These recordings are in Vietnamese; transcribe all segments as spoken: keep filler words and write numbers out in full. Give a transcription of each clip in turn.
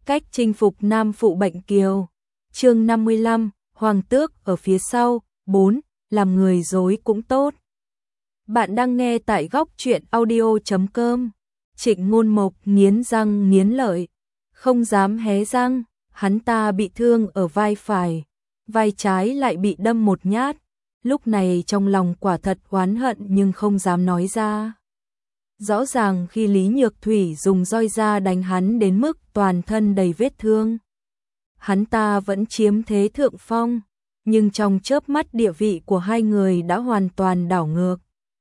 cách chinh phục nam phụ bệnh kiều. Chương năm mươi lăm, Hoàng tước ở phía sau. bốn. Làm người dối cũng tốt. Bạn đang nghe tại góc truyện audio chấm com. Trịnh Ngôn Mộc nghiến răng nghiến lợi, không dám hé răng. Hắn ta bị thương ở vai phải, vai trái lại bị đâm một nhát. Lúc này trong lòng quả thật oán hận nhưng không dám nói ra. Rõ ràng khi Lý Nhược Thủy dùng roi da đánh hắn đến mức toàn thân đầy vết thương, hắn ta vẫn chiếm thế thượng phong, nhưng trong chớp mắt địa vị của hai người đã hoàn toàn đảo ngược.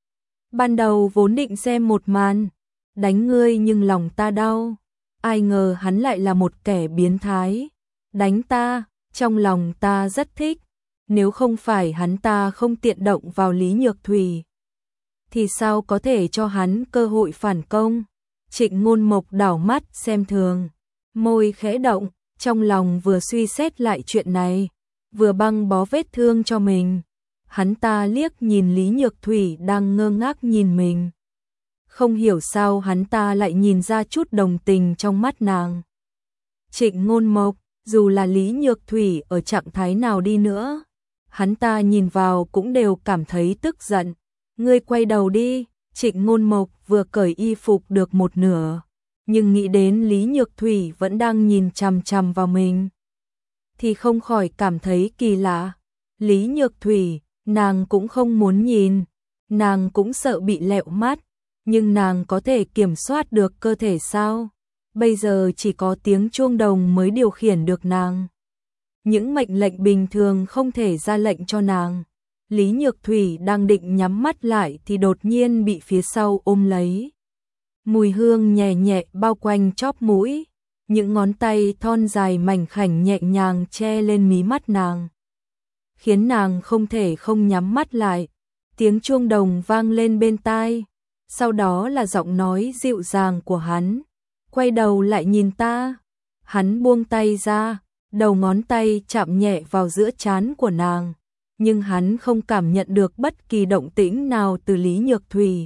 Ban đầu vốn định xem một màn đánh ngươi nhưng lòng ta đau, ai ngờ hắn lại là một kẻ biến thái. Đánh ta, trong lòng ta rất thích, nếu không phải hắn ta không tiện động vào Lý Nhược Thủy, thì sao có thể cho hắn cơ hội phản công. Trịnh Ngôn Mộc đảo mắt xem thường, môi khẽ động, trong lòng vừa suy xét lại chuyện này, vừa băng bó vết thương cho mình. Hắn ta liếc nhìn Lý Nhược Thủy đang ngơ ngác nhìn mình. Không hiểu sao hắn ta lại nhìn ra chút đồng tình trong mắt nàng. Trịnh Ngôn Mộc, dù là Lý Nhược Thủy ở trạng thái nào đi nữa, hắn ta nhìn vào cũng đều cảm thấy tức giận. Ngươi quay đầu đi. Trịnh Ngôn Mộc vừa cởi y phục được một nửa, nhưng nghĩ đến Lý Nhược Thủy vẫn đang nhìn chằm chằm vào mình, thì không khỏi cảm thấy kỳ lạ. Lý Nhược Thủy, nàng cũng không muốn nhìn, nàng cũng sợ bị lẹo mắt, nhưng nàng có thể kiểm soát được cơ thể sao? Bây giờ chỉ có tiếng chuông đồng mới điều khiển được nàng. Những mệnh lệnh bình thường không thể ra lệnh cho nàng. Lý Nhược Thủy đang định nhắm mắt lại thì đột nhiên bị phía sau ôm lấy. Mùi hương nhẹ nhẹ bao quanh chóp mũi, những ngón tay thon dài mảnh khảnh nhẹ nhàng che lên mí mắt nàng, khiến nàng không thể không nhắm mắt lại. Tiếng chuông đồng vang lên bên tai, sau đó là giọng nói dịu dàng của hắn. Quay đầu lại nhìn ta. Hắn buông tay ra, đầu ngón tay chạm nhẹ vào giữa trán của nàng, nhưng hắn không cảm nhận được bất kỳ động tĩnh nào từ Lý Nhược Thủy.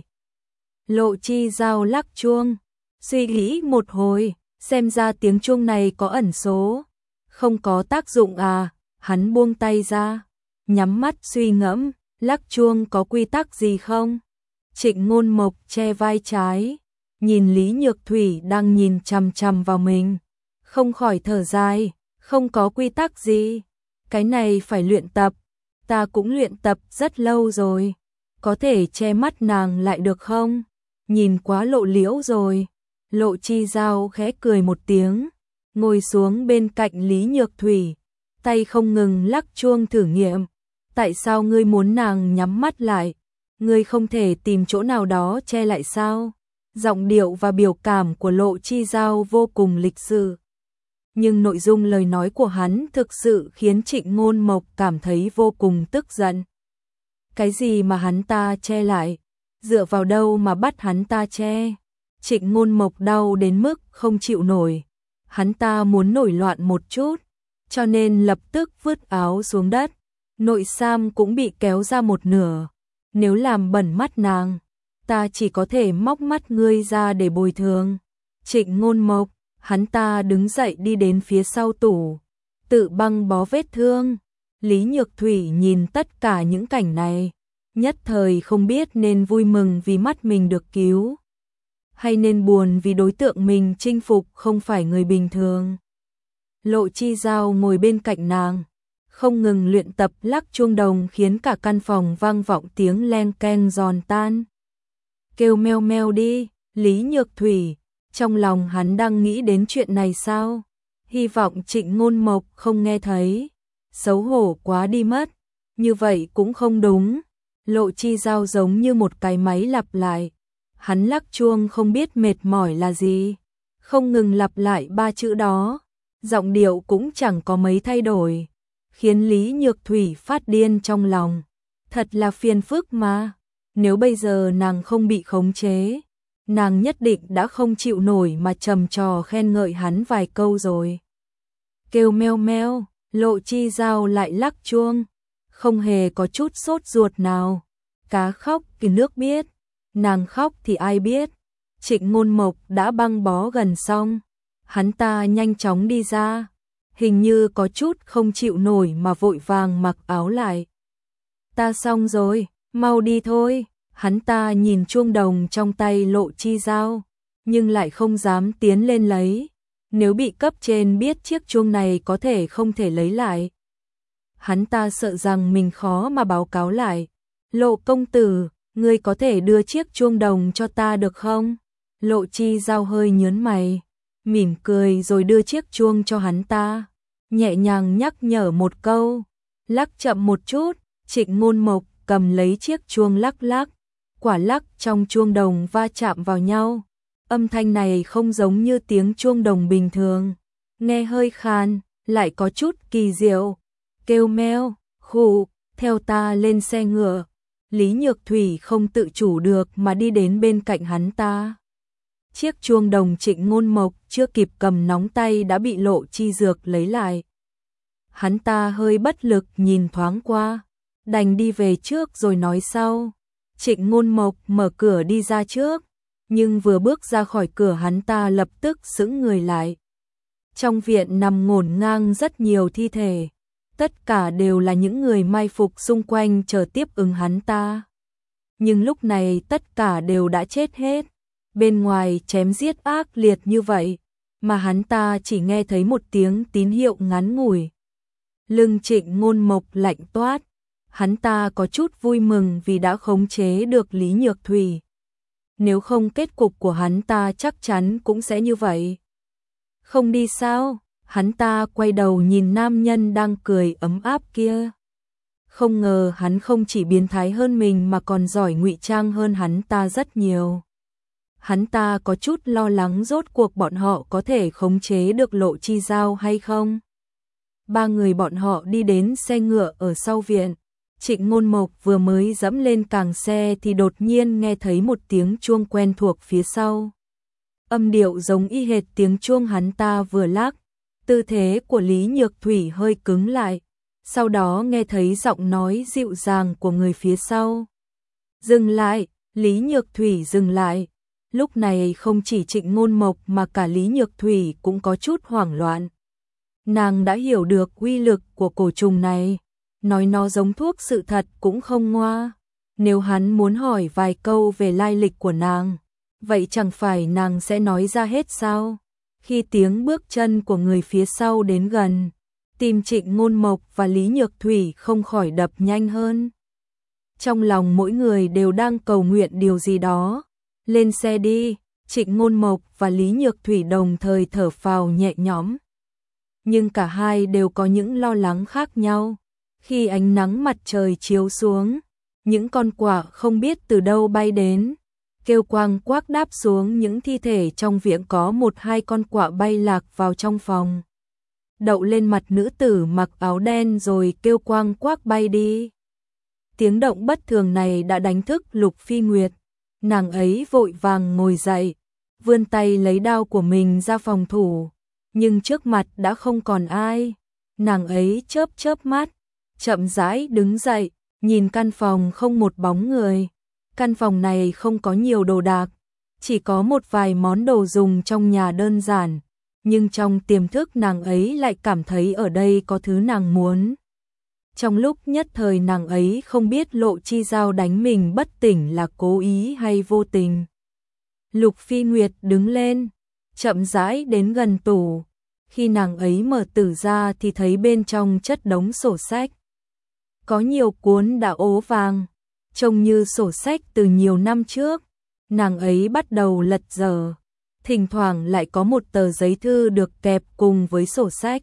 Lộ Chi Giao lắc chuông, suy nghĩ một hồi, xem ra tiếng chuông này có ẩn số, không có tác dụng à. Hắn buông tay ra, nhắm mắt suy ngẫm, lắc chuông có quy tắc gì không? Trịnh Ngôn Mộc che vai trái, nhìn Lý Nhược Thủy đang nhìn chằm chằm vào mình, không khỏi thở dài. Không có quy tắc gì, cái này phải luyện tập. Ta cũng luyện tập rất lâu rồi, có thể che mắt nàng lại được không? Nhìn quá lộ liễu rồi. Lộ Chi Giao khẽ cười một tiếng, ngồi xuống bên cạnh Lý Nhược Thủy, tay không ngừng lắc chuông thử nghiệm. Tại sao ngươi muốn nàng nhắm mắt lại? Ngươi không thể tìm chỗ nào đó che lại sao? Giọng điệu và biểu cảm của Lộ Chi Giao vô cùng lịch sự, nhưng nội dung lời nói của hắn thực sự khiến Trịnh Ngôn Mộc cảm thấy vô cùng tức giận. Cái gì mà hắn ta che lại? Dựa vào đâu mà bắt hắn ta che? Trịnh Ngôn Mộc đau đến mức không chịu nổi. Hắn ta muốn nổi loạn một chút, cho nên lập tức vứt áo xuống đất. Nội sam cũng bị kéo ra một nửa. Nếu làm bẩn mắt nàng, ta chỉ có thể móc mắt ngươi ra để bồi thường. Trịnh Ngôn Mộc, hắn ta đứng dậy đi đến phía sau tủ, tự băng bó vết thương. Lý Nhược Thủy nhìn tất cả những cảnh này, nhất thời không biết nên vui mừng vì mắt mình được cứu, hay nên buồn vì đối tượng mình chinh phục không phải người bình thường. Lộ Chi Giao ngồi bên cạnh nàng, không ngừng luyện tập lắc chuông đồng khiến cả căn phòng vang vọng tiếng leng keng giòn tan. Kêu meo meo đi. Lý Nhược Thủy, trong lòng hắn đang nghĩ đến chuyện này sao? Hy vọng Trịnh Ngôn Mộc không nghe thấy. Xấu hổ quá đi mất. Như vậy cũng không đúng. Lộ Chi Giao giống như một cái máy lặp lại. Hắn lắc chuông không biết mệt mỏi là gì, không ngừng lặp lại ba chữ đó. Giọng điệu cũng chẳng có mấy thay đổi, khiến Lý Nhược Thủy phát điên trong lòng. Thật là phiền phức mà. Nếu bây giờ nàng không bị khống chế, nàng nhất định đã không chịu nổi mà trầm trò khen ngợi hắn vài câu rồi. Kêu meo meo, Lộ Chi Giao lại lắc chuông, không hề có chút sốt ruột nào. Cá khóc thì nước biết, nàng khóc thì ai biết. Trịnh Ngôn Mộc đã băng bó gần xong, Hắn ta nhanh chóng đi ra, hình như có chút không chịu nổi mà vội vàng mặc áo lại. Ta xong rồi, mau đi thôi. Hắn ta nhìn chuông đồng trong tay Lộ Chi Giao, nhưng lại không dám tiến lên lấy. Nếu bị cấp trên biết chiếc chuông này có thể không thể lấy lại. Hắn ta sợ rằng mình khó mà báo cáo lại. Lộ công tử, ngươi có thể đưa chiếc chuông đồng cho ta được không? Lộ Chi Giao hơi nhớn mày, mỉm cười rồi đưa chiếc chuông cho hắn ta. Nhẹ nhàng nhắc nhở một câu, lắc chậm một chút. Trịnh Ngôn Mộc cầm lấy chiếc chuông lắc lắc. Quả lắc trong chuông đồng va chạm vào nhau. Âm thanh này không giống như tiếng chuông đồng bình thường. Nghe hơi khan, lại có chút kỳ diệu. Kêu meo, khụ, theo ta lên xe ngựa. Lý Nhược Thủy không tự chủ được mà đi đến bên cạnh hắn ta. Chiếc chuông đồng Trịnh Ngôn Mộc chưa kịp cầm nóng tay đã bị Lộ Chi Dược lấy lại. Hắn ta hơi bất lực nhìn thoáng qua, đành đi về trước rồi nói sau. Trịnh Ngôn Mộc mở cửa đi ra trước, nhưng vừa bước ra khỏi cửa hắn ta lập tức sững người lại. Trong viện nằm ngổn ngang rất nhiều thi thể, tất cả đều là những người mai phục xung quanh chờ tiếp ứng hắn ta. Nhưng lúc này tất cả đều đã chết hết. Bên ngoài chém giết ác liệt như vậy, mà hắn ta chỉ nghe thấy một tiếng tín hiệu ngắn ngủi. Lưng Trịnh Ngôn Mộc lạnh toát, hắn ta có chút vui mừng vì đã khống chế được Lý Nhược Thủy. Nếu không kết cục của hắn ta chắc chắn cũng sẽ như vậy. Không đi sao? Hắn ta quay đầu nhìn nam nhân đang cười ấm áp kia. Không ngờ hắn không chỉ biến thái hơn mình mà còn giỏi ngụy trang hơn hắn ta rất nhiều. Hắn ta có chút lo lắng rốt cuộc bọn họ có thể khống chế được Lộ Chi Giao hay không. Ba người bọn họ đi đến xe ngựa ở sau viện. Trịnh Ngôn Mộc vừa mới dẫm lên càng xe thì đột nhiên nghe thấy một tiếng chuông quen thuộc phía sau. Âm điệu giống y hệt tiếng chuông hắn ta vừa lắc. Tư thế của Lý Nhược Thủy hơi cứng lại. Sau đó nghe thấy giọng nói dịu dàng của người phía sau. Dừng lại, Lý Nhược Thủy dừng lại. Lúc này không chỉ Trịnh Ngôn Mộc mà cả Lý Nhược Thủy cũng có chút hoảng loạn. Nàng đã hiểu được uy lực của cổ trùng này. Nói nó giống thuốc sự thật cũng không ngoa. Nếu hắn muốn hỏi vài câu về lai lịch của nàng, vậy chẳng phải nàng sẽ nói ra hết sao? Khi tiếng bước chân của người phía sau đến gần, tim Trịnh Ngôn Mộc và Lý Nhược Thủy không khỏi đập nhanh hơn. Trong lòng mỗi người đều đang cầu nguyện điều gì đó. Lên xe đi, Trịnh Ngôn Mộc và Lý Nhược Thủy đồng thời thở phào nhẹ nhõm. Nhưng cả hai đều có những lo lắng khác nhau. Khi ánh nắng mặt trời chiếu xuống, những con quạ không biết từ đâu bay đến, kêu quang quác đáp xuống những thi thể trong viện. Có một hai con quạ bay lạc vào trong phòng, đậu lên mặt nữ tử mặc áo đen rồi kêu quang quác bay đi. Tiếng động bất thường này đã đánh thức Lục Phi Nguyệt. Nàng ấy vội vàng ngồi dậy, vươn tay lấy đao của mình ra phòng thủ, nhưng trước mặt đã không còn ai. Nàng ấy chớp chớp mắt, chậm rãi đứng dậy, nhìn căn phòng không một bóng người. Căn phòng này không có nhiều đồ đạc, chỉ có một vài món đồ dùng trong nhà đơn giản, nhưng trong tiềm thức nàng ấy lại cảm thấy ở đây có thứ nàng muốn. Trong lúc nhất thời nàng ấy không biết Lộ Chi Giao đánh mình bất tỉnh là cố ý hay vô tình. Lục Phi Nguyệt đứng lên, chậm rãi đến gần tủ. Khi nàng ấy mở tủ ra thì thấy bên trong chất đống sổ sách. Có nhiều cuốn đã ố vàng, trông như sổ sách từ nhiều năm trước. Nàng ấy bắt đầu lật dở, thỉnh thoảng lại có một tờ giấy thư được kẹp cùng với sổ sách.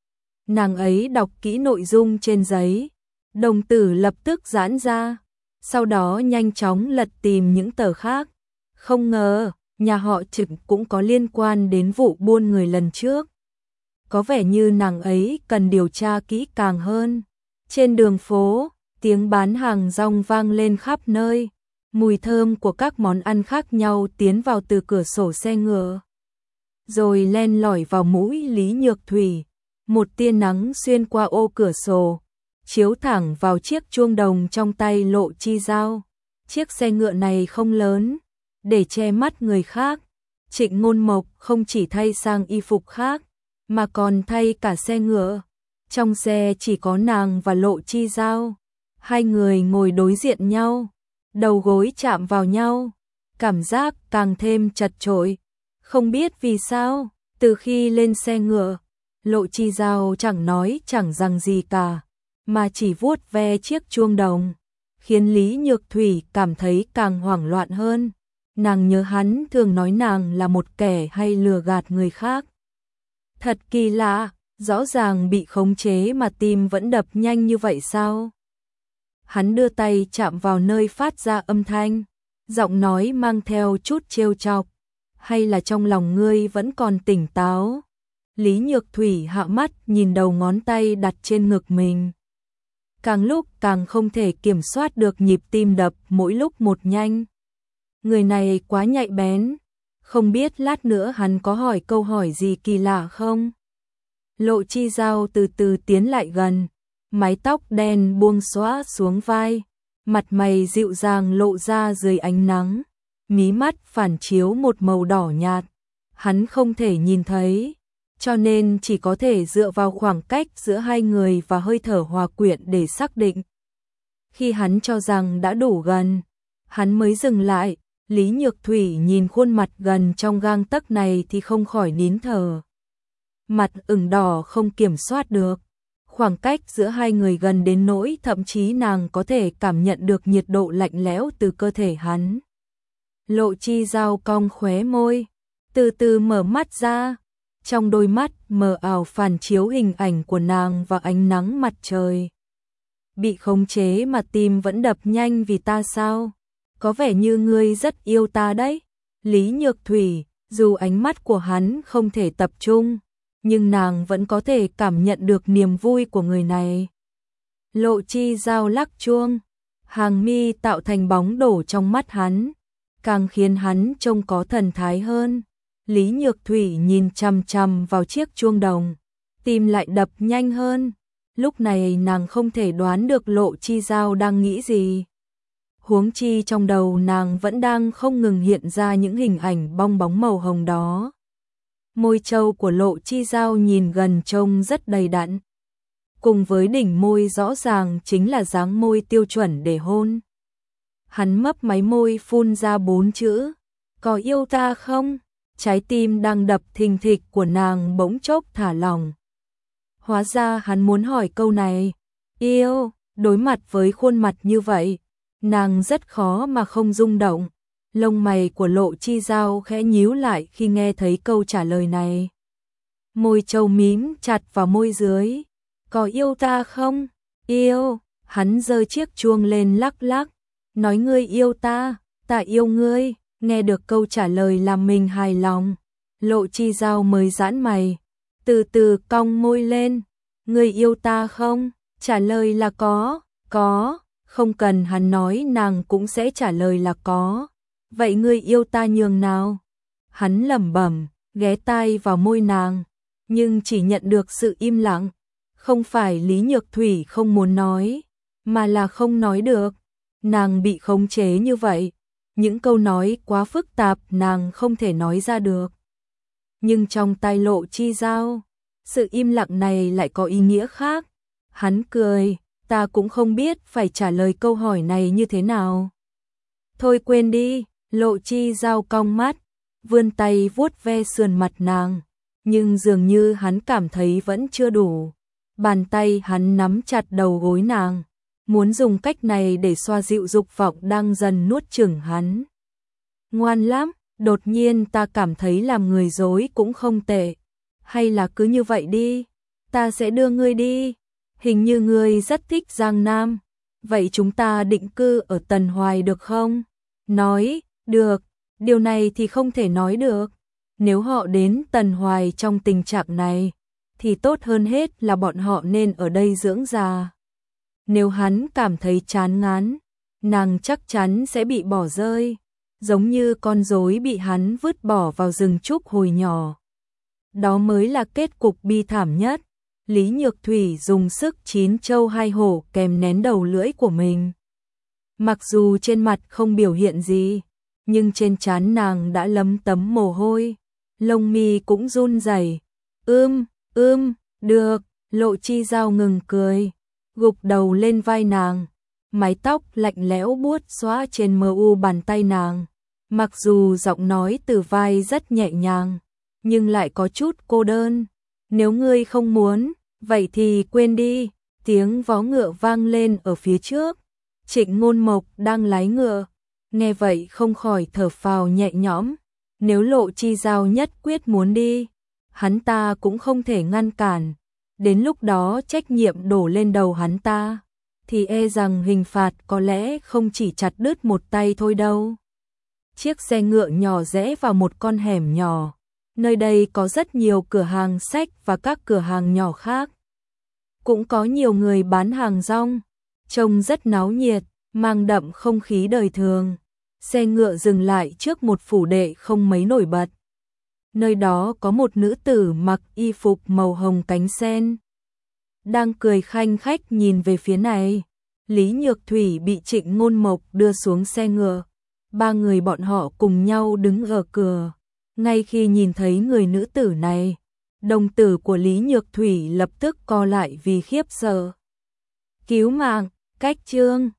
Nàng ấy đọc kỹ nội dung trên giấy, đồng tử lập tức giãn ra, sau đó nhanh chóng lật tìm những tờ khác. Không ngờ, nhà họ Trịnh cũng có liên quan đến vụ buôn người lần trước. Có vẻ như nàng ấy cần điều tra kỹ càng hơn. Trên đường phố, tiếng bán hàng rong vang lên khắp nơi. Mùi thơm của các món ăn khác nhau tiến vào từ cửa sổ xe ngựa, rồi len lỏi vào mũi Lý Nhược Thủy. Một tia nắng xuyên qua ô cửa sổ, chiếu thẳng vào chiếc chuông đồng trong tay Lộ Chi Giao. Chiếc xe ngựa này không lớn, để che mắt người khác, Trịnh Ngôn Mộc không chỉ thay sang y phục khác, mà còn thay cả xe ngựa. Trong xe chỉ có nàng và Lộ Chi Giao. Hai người ngồi đối diện nhau, đầu gối chạm vào nhau, cảm giác càng thêm chật chội. Không biết vì sao, từ khi lên xe ngựa, Lộ Chi Giao chẳng nói chẳng rằng gì cả, mà chỉ vuốt ve chiếc chuông đồng, khiến Lý Nhược Thủy cảm thấy càng hoảng loạn hơn. Nàng nhớ hắn thường nói nàng là một kẻ hay lừa gạt người khác. Thật kỳ lạ, rõ ràng bị khống chế mà tim vẫn đập nhanh như vậy sao? Hắn đưa tay chạm vào nơi phát ra âm thanh, giọng nói mang theo chút trêu chọc. Hay là trong lòng ngươi vẫn còn tỉnh táo? Lý Nhược Thủy hạ mắt nhìn đầu ngón tay đặt trên ngực mình. Càng lúc càng không thể kiểm soát được nhịp tim đập mỗi lúc một nhanh. Người này quá nhạy bén, không biết lát nữa hắn có hỏi câu hỏi gì kỳ lạ không? Lộ Chi Giao từ từ tiến lại gần, mái tóc đen buông xõa xuống vai, mặt mày dịu dàng lộ ra dưới ánh nắng, mí mắt phản chiếu một màu đỏ nhạt. Hắn không thể nhìn thấy, cho nên chỉ có thể dựa vào khoảng cách giữa hai người và hơi thở hòa quyện để xác định. Khi hắn cho rằng đã đủ gần, hắn mới dừng lại. Lý Nhược Thủy nhìn khuôn mặt gần trong gang tấc này thì không khỏi nín thở. Mặt ửng đỏ không kiểm soát được. Khoảng cách giữa hai người gần đến nỗi thậm chí nàng có thể cảm nhận được nhiệt độ lạnh lẽo từ cơ thể hắn. Lộ Chi Giao cong khóe môi, từ từ mở mắt ra. Trong đôi mắt mờ ảo phản chiếu hình ảnh của nàng và ánh nắng mặt trời. Bị khống chế mà tim vẫn đập nhanh vì ta sao? Có vẻ như ngươi rất yêu ta đấy. Lý Nhược Thủy, dù ánh mắt của hắn không thể tập trung, nhưng nàng vẫn có thể cảm nhận được niềm vui của người này. Lộ Chi Giao lắc chuông, hàng mi tạo thành bóng đổ trong mắt hắn, càng khiến hắn trông có thần thái hơn. Lý Nhược Thủy nhìn chằm chằm vào chiếc chuông đồng, tim lại đập nhanh hơn. Lúc này nàng không thể đoán được Lộ Chi Giao đang nghĩ gì. Huống chi trong đầu nàng vẫn đang không ngừng hiện ra những hình ảnh bong bóng màu hồng đó. Môi trâu của Lộ Chi Giao nhìn gần trông rất đầy đặn. Cùng với đỉnh môi rõ ràng chính là dáng môi tiêu chuẩn để hôn. Hắn mấp máy môi phun ra bốn chữ. Có yêu ta không? Trái tim đang đập thình thịch của nàng bỗng chốc thả lỏng. Hóa ra hắn muốn hỏi câu này. Yêu, đối mặt với khuôn mặt như vậy, nàng rất khó mà không rung động. Lông mày của Lộ Chi Giao khẽ nhíu lại khi nghe thấy câu trả lời này. Môi trâu mím chặt vào môi dưới. Có yêu ta không? Yêu, hắn giơ chiếc chuông lên lắc lắc. Nói ngươi yêu ta, ta yêu ngươi. Nghe được câu trả lời làm mình hài lòng, Lộ Chi Giao mới giãn mày, từ từ cong môi lên. Ngươi yêu ta không? Trả lời là có, có. Không cần hắn nói nàng cũng sẽ trả lời là có. Vậy ngươi yêu ta nhường nào? Hắn lẩm bẩm, ghé tai vào môi nàng, nhưng chỉ nhận được sự im lặng. Không phải Lý Nhược Thủy không muốn nói, mà là không nói được. Nàng bị khống chế như vậy, những câu nói quá phức tạp nàng không thể nói ra được. Nhưng trong tai Lộ Chi Giao, sự im lặng này lại có ý nghĩa khác. Hắn cười, ta cũng không biết phải trả lời câu hỏi này như thế nào. Thôi quên đi. Lộ Chi Giao cong mắt, vươn tay vuốt ve sườn mặt nàng, nhưng dường như hắn cảm thấy vẫn chưa đủ. Bàn tay hắn nắm chặt đầu gối nàng, muốn dùng cách này để xoa dịu dục vọng đang dần nuốt chửng hắn. Ngoan lắm, đột nhiên ta cảm thấy làm người dối cũng không tệ. Hay là cứ như vậy đi, ta sẽ đưa ngươi đi. Hình như ngươi rất thích Giang Nam, vậy chúng ta định cư ở Tần Hoài được không? Nói, được, điều này thì không thể nói được. Nếu họ đến Tần Hoài trong tình trạng này, thì tốt hơn hết là bọn họ nên ở đây dưỡng già. Nếu hắn cảm thấy chán ngán, nàng chắc chắn sẽ bị bỏ rơi, giống như con rối bị hắn vứt bỏ vào rừng trúc hồi nhỏ. Đó mới là kết cục bi thảm nhất. Lý Nhược Thủy dùng sức chín châu hai hổ kèm nén đầu lưỡi của mình. Mặc dù trên mặt không biểu hiện gì, nhưng trên trán nàng đã lấm tấm mồ hôi, lông mi cũng run rẩy. Ưm, ưm, được, Lộ Chi Dao ngừng cười, gục đầu lên vai nàng, mái tóc lạnh lẽo buốt xõa trên mờ u bàn tay nàng. Mặc dù giọng nói từ vai rất nhẹ nhàng, nhưng lại có chút cô đơn. Nếu ngươi không muốn, vậy thì quên đi. Tiếng vó ngựa vang lên ở phía trước. Trịnh Ngôn Mộc đang lái ngựa, nghe vậy không khỏi thở phào nhẹ nhõm. Nếu Lộ Chi Dao nhất quyết muốn đi, hắn ta cũng không thể ngăn cản. Đến lúc đó trách nhiệm đổ lên đầu hắn ta, thì e rằng hình phạt có lẽ không chỉ chặt đứt một tay thôi đâu. Chiếc xe ngựa nhỏ rẽ vào một con hẻm nhỏ. Nơi đây có rất nhiều cửa hàng sách và các cửa hàng nhỏ khác. Cũng có nhiều người bán hàng rong, trông rất náo nhiệt, mang đậm không khí đời thường. Xe ngựa dừng lại trước một phủ đệ không mấy nổi bật. Nơi đó có một nữ tử mặc y phục màu hồng cánh sen, đang cười khanh khách nhìn về phía này. Lý Nhược Thủy bị Trịnh Ngôn Mộc đưa xuống xe ngựa. Ba người bọn họ cùng nhau đứng ở cửa. Ngay khi nhìn thấy người nữ tử này, đồng tử của Lý Nhược Thủy lập tức co lại vì khiếp sợ. Cứu mạng, Cách Trương,